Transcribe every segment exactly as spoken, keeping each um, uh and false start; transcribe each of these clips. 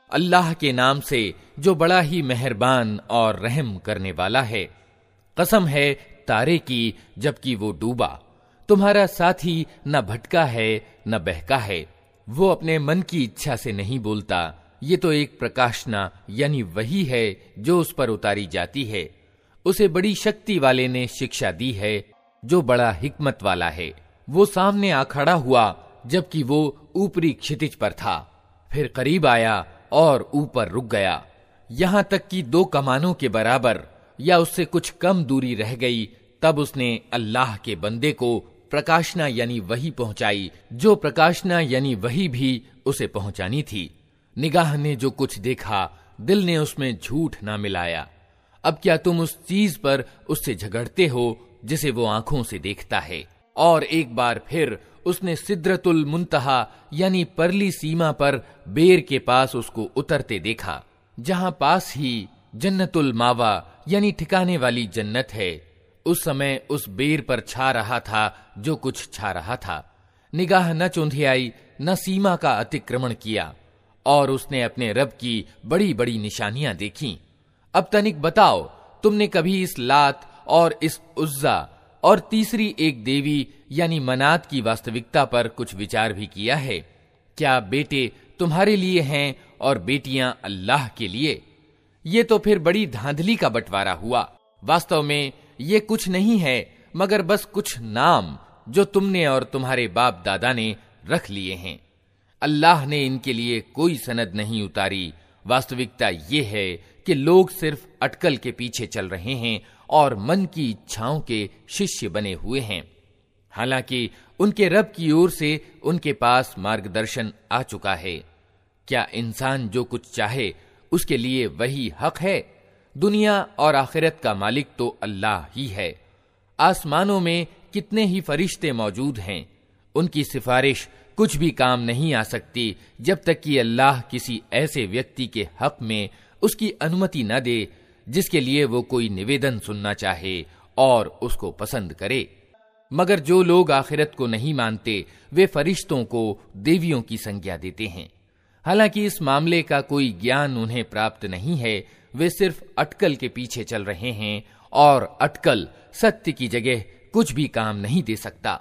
अल्लाह के नाम से जो बड़ा ही मेहरबान और रहम करने वाला है। कसम है तारे की जबकि वो डूबा, तुम्हारा साथी न भटका है न बहका है, वो अपने मन की इच्छा से नहीं बोलता। ये तो एक प्रकाशना यानी वही है जो उस पर उतारी जाती है। उसे बड़ी शक्ति वाले ने शिक्षा दी है जो बड़ा हिकमत वाला है। वो सामने आ खड़ा हुआ जबकि वो ऊपरी क्षितिज पर था, फिर करीब आया और ऊपर रुक गया, यहां तक कि दो कमानों के बराबर या उससे कुछ कम दूरी रह गई। तब उसने अल्लाह के बंदे को प्रकाशना यानी वही पहुंचाई जो प्रकाशना यानी वही भी उसे पहुंचानी थी। निगाह ने जो कुछ देखा, दिल ने उसमें झूठ ना मिलाया। अब क्या तुम उस चीज पर उससे झगड़ते हो जिसे वो आंखों से देखता है? और एक बार फिर उसने सिद्रतुल मुंतहा यानी परली सीमा पर बेर के पास उसको उतरते देखा, जहां पास ही जन्नतुल मावा यानी ठिकाने वाली जन्नत है। उस समय उस बेर पर छा रहा था जो कुछ छा रहा था। निगाह न चौंधियाई न सीमा का अतिक्रमण किया और उसने अपने रब की बड़ी बड़ी निशानियां देखीं। अब तनिक बताओ, तुमने कभी इस लात और इस उज्जा और तीसरी एक देवी यानी मनात की वास्तविकता पर कुछ विचार भी किया है? क्या बेटे तुम्हारे लिए हैं और बेटियां अल्लाह के लिए? ये तो फिर बड़ी धांधली का बंटवारा हुआ। वास्तव में ये कुछ नहीं है मगर बस कुछ नाम जो तुमने और तुम्हारे बाप दादा ने रख लिए हैं। अल्लाह ने इनके लिए कोई सनद नहीं उतारी। वास्तविकता ये है कि लोग सिर्फ अटकल के पीछे चल रहे हैं और मन की इच्छाओं के शिष्य बने हुए हैं, हालांकि उनके रब की ओर से उनके पास मार्गदर्शन आ चुका है। क्या इंसान जो कुछ चाहे उसके लिए वही हक है? दुनिया और आखिरत का मालिक तो अल्लाह ही है। आसमानों में कितने ही फरिश्ते मौजूद हैं, उनकी सिफारिश कुछ भी काम नहीं आ सकती जब तक कि अल्लाह किसी ऐसे व्यक्ति के हक में उसकी अनुमति न दे जिसके लिए वो कोई निवेदन सुनना चाहे और उसको पसंद करे। मगर जो लोग आखिरत को नहीं मानते वे फरिश्तों को देवियों की संज्ञा देते हैं। हालांकि इस मामले का कोई ज्ञान उन्हें प्राप्त नहीं है, वे सिर्फ अटकल के पीछे चल रहे हैं और अटकल सत्य की जगह कुछ भी काम नहीं दे सकता।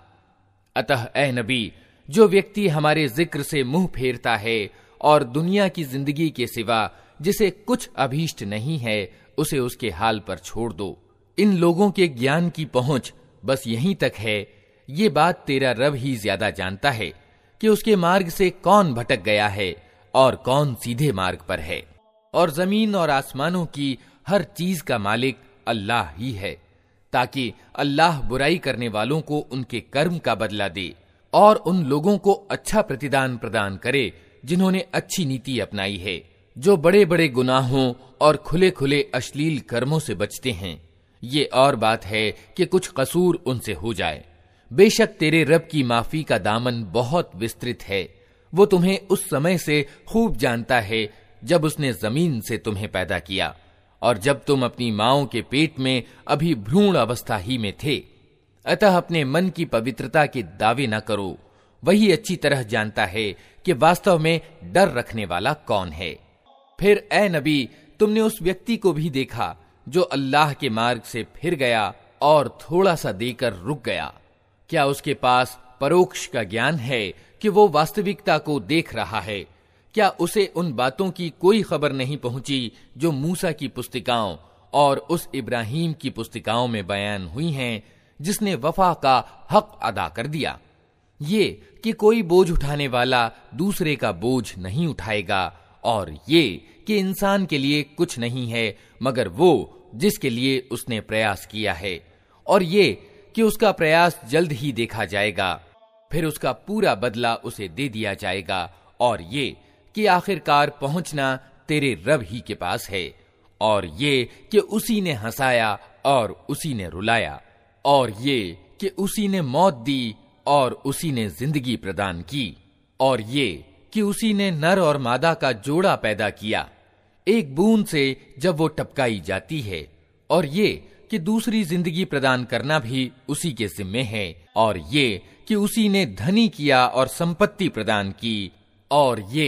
अतः ए नबी, जो व्यक्ति हमारे जिक्र से मुंह फेरता है और दुनिया की जिंदगी के सिवा जिसे कुछ अभीष्ट नहीं है उसे उसके हाल पर छोड़ दो। इन लोगों के ज्ञान की पहुंच बस यहीं तक है। ये बात तेरा रब ही ज्यादा जानता है कि उसके मार्ग से कौन भटक गया है और कौन सीधे मार्ग पर है। और जमीन और आसमानों की हर चीज का मालिक अल्लाह ही है, ताकि अल्लाह बुराई करने वालों को उनके कर्म का बदला दे और उन लोगों को अच्छा प्रतिदान प्रदान करे जिन्होंने अच्छी नीति अपनाई है, जो बड़े बड़े गुनाहों और खुले खुले अश्लील कर्मों से बचते हैं। ये और बात है कि कुछ कसूर उनसे हो जाए। बेशक तेरे रब की माफी का दामन बहुत विस्तृत है। वो तुम्हें उस समय से खूब जानता है जब उसने जमीन से तुम्हें पैदा किया और जब तुम अपनी माओं के पेट में अभी भ्रूण अवस्था ही में थे। अतः अपने मन की पवित्रता के दावे न करो। वही अच्छी तरह जानता है कि वास्तव में डर रखने वाला कौन है। फिर ए नबी, तुमने उस व्यक्ति को भी देखा जो अल्लाह के मार्ग से फिर गया और थोड़ा सा देकर रुक गया। क्या उसके पास परोक्ष का ज्ञान है कि वो वास्तविकता को देख रहा है? क्या उसे उन बातों की कोई खबर नहीं पहुंची जो मूसा की पुस्तिकाओं और उस इब्राहिम की पुस्तिकाओं में बयान हुई हैं, जिसने वफा का हक अदा कर दिया? ये कि कोई बोझ उठाने वाला दूसरे का बोझ नहीं उठाएगा, और ये कि इंसान के लिए कुछ नहीं है मगर वो जिसके लिए उसने प्रयास किया है, और ये कि उसका प्रयास जल्द ही देखा जाएगा, फिर उसका पूरा बदला उसे दे दिया जाएगा, और ये कि आखिरकार पहुंचना तेरे रब ही के पास है, और ये कि उसी ने हंसाया और उसी ने रुलाया, और ये कि उसी ने मौत दी और उसी ने जिंदगी प्रदान की, और ये कि उसी ने नर और मादा का जोड़ा पैदा किया एक बूंद से जब वो टपकाई जाती है, और ये कि दूसरी जिंदगी प्रदान करना भी उसी के जिम्मे है, और ये कि उसी ने धनी किया और संपत्ति प्रदान की, और ये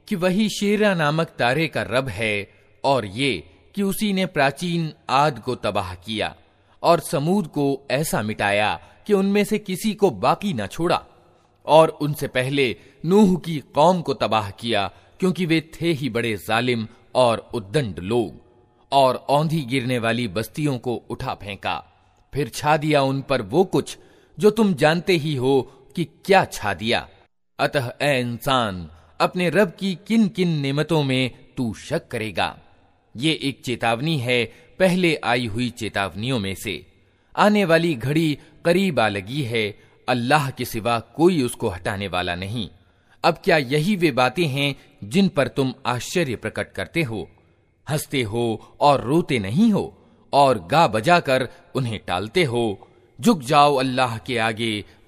कि वही शेरा नामक तारे का रब है, और ये कि उसी ने प्राचीन आद को तबाह किया और समूद को ऐसा मिटाया कि उनमें से किसी को बाकी न छोड़ा, और उनसे पहले नूह की कौम को तबाह किया, क्योंकि वे थे ही बड़े जालिम और उद्दंड लोग, और औंधी गिरने वाली बस्तियों को उठा फेंका, फिर छा दिया उन पर वो कुछ जो तुम जानते ही हो कि क्या छा दिया। अतः ए इंसान, अपने रब की किन किन नेमतों में तू शक करेगा। ये एक चेतावनी है पहले आई हुई चेतावनियों में से। आने वाली घड़ी करीब आ लगी है, अल्लाह के सिवा कोई उसको हटाने वाला नहीं। अब क्या यही वे बातें हैं जिन पर तुम आश्चर्य प्रकट करते हो? हंसते हो और रोते नहीं हो, और गा बजा कर उन्हें टालते हो। झुक जाओ अल्लाह के आगे